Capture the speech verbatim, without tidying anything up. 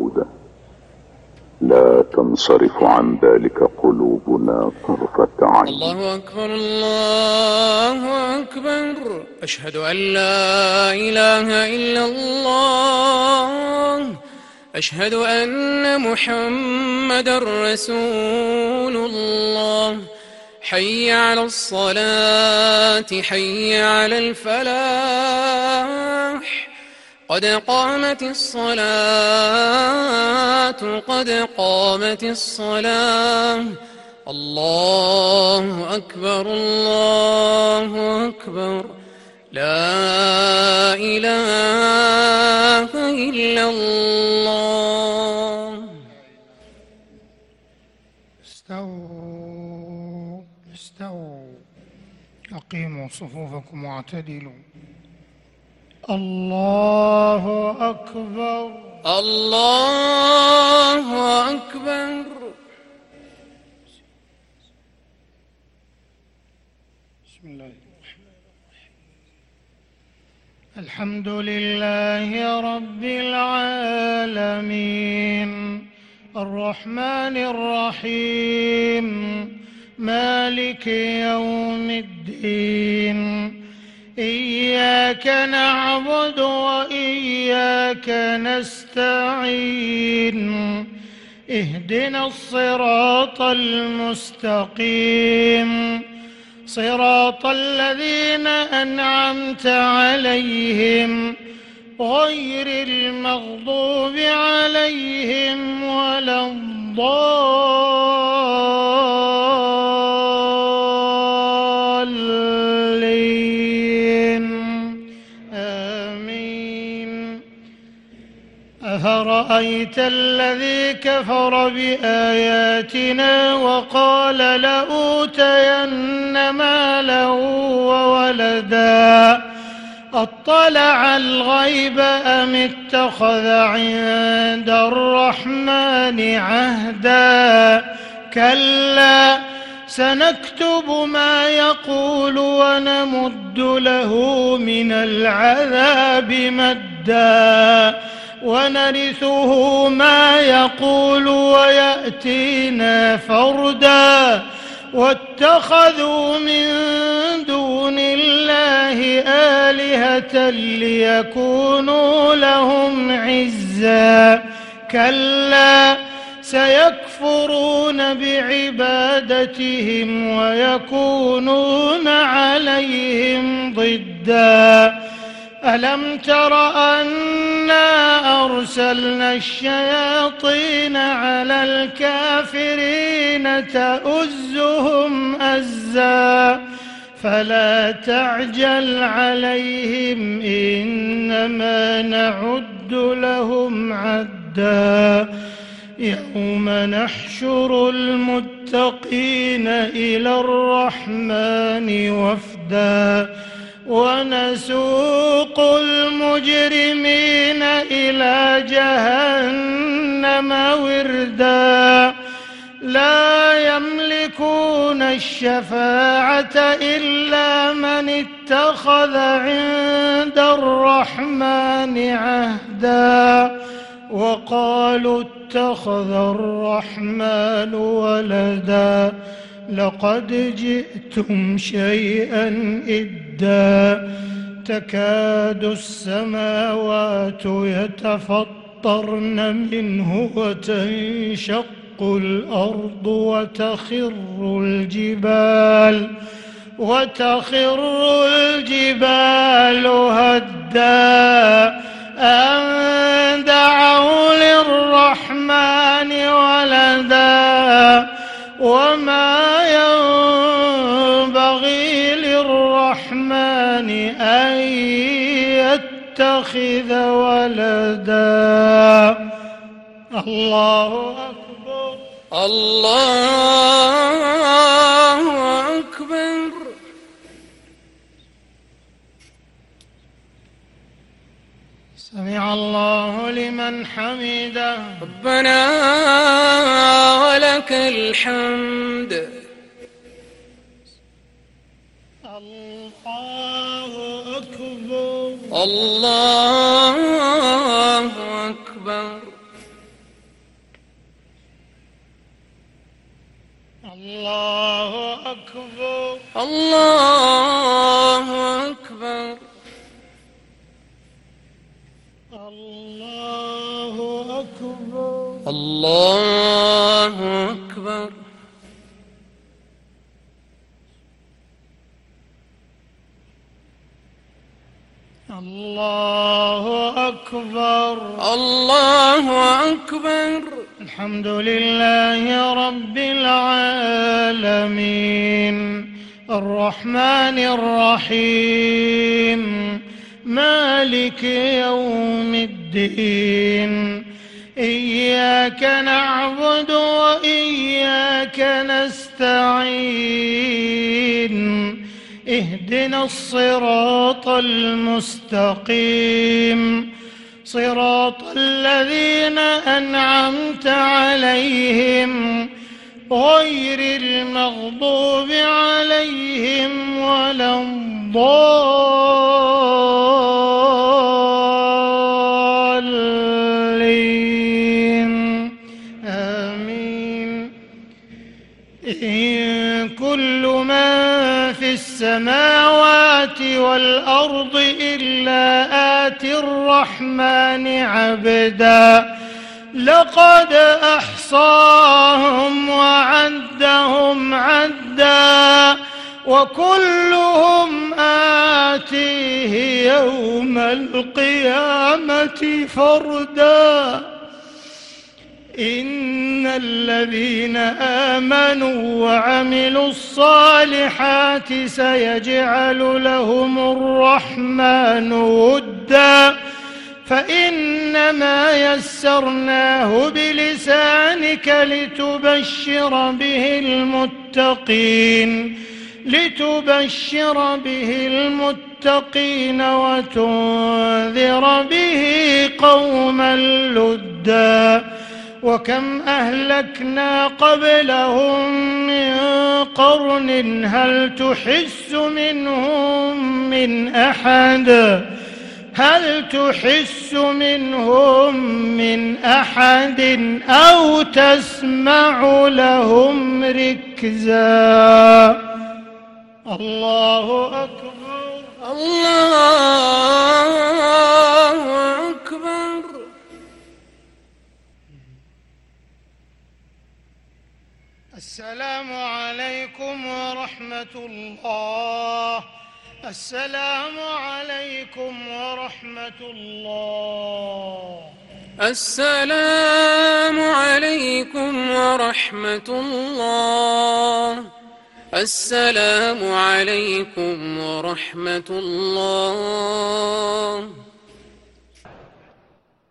جودة، لا تنصرف عن ذلك قلوبنا طرفة عين. الله أكبر الله أكبر، أشهد أن لا إله إلا الله، أشهد أن محمدًا رسول الله. حي على الصلاة، حي على الفلاح، قد قامت الصلاة، قد قامت الصلاة. الله أكبر الله أكبر، لا إله إلا الله. استووا استووا، أقيموا صفوفكم واعتدلوا. الله أكبر الله أكبر. بسم الله الرحمن الرحيم. الحمد لله رب العالمين، الرحمن الرحيم، مالك يوم الدين. إياك نعبد وإياك نستعين، اهدنا الصراط المستقيم، صراط الذين أنعمت عليهم غير المغضوب عليهم ولا الضالين، آمين. أفرأيت الذي كفر بآياتنا وقال لأوتين مالا وولدا، أطلع الغيب أم اتخذ عند الرحمن عهدا؟ كلا، سنكتب ما يقول ونمد له من العذاب مدا، ونرثه ما يقول ويأتينا فردا. واتخذوا من دون الله آلهة ليكونوا لهم عزا. كلا، سيكفرون بعبادتهم ويكونون عليهم ضدا. ألم تر أنا أرسلنا الشياطين على الكافرين تؤزهم أزا؟ فلا تعجل عليهم، إنما نعد لهم عدا. يوم نحشر المتقين إلى الرحمن وفدا، ونسوق المجرمين إلى جهنم وردا. لا يملكون الشفاعة إلا من اتخذ عند الرحمن عهدا. وقالوا اتخذ الرحمن ولدا، لقد جئتم شيئا إدا. تكاد السماوات يتفطرن منه وتنشق الأرض وتخر الجبال وتخر الجبال هدا أن دعوا للرحمن ولدا. وما ينبغي للرحمن أن يتخذ ولدا. الله أكبر الله أكبر. سمع الله لمن حمده. ربنا ولك الحمد. الله أكبر الله أكبر. الله أكبر. الله أكبر. الله أكبر. الله أكبر. الله أكبر. الله أكبر. الحمد لله رب العالمين الرحمن الرحيم مالك يوم الدين إياك نعبد وإياك نستعين اهدنا الصراط المستقيم صراط الذين أنعمت عليهم غير المغضوب عليهم ولا الضالين آمين. إن كل من في السماوات والأرض إلا آتي الرحمن عبدا لقد أحصاهم وعدهم عدا وكلهم آتيه يوم القيامة فردا. إن الذين آمنوا وعملوا الصالحات سيجعل لهم الرحمن ودا فإنما يسرناه بلسانك لتبشر به المتقين لتبشر به المتقين وتنذر به قوما لدا. وكم أهلكنا قبلهم من قرن هل تحس منهم من أحد هل تحس منهم من أحد أو تسمع لهم ركزا. الله أكبر. الله أكبر. السلام عليكم ورحمة الله. السلام عليكم ورحمة الله. السلام عليكم ورحمة الله. السلام عليكم ورحمة الله.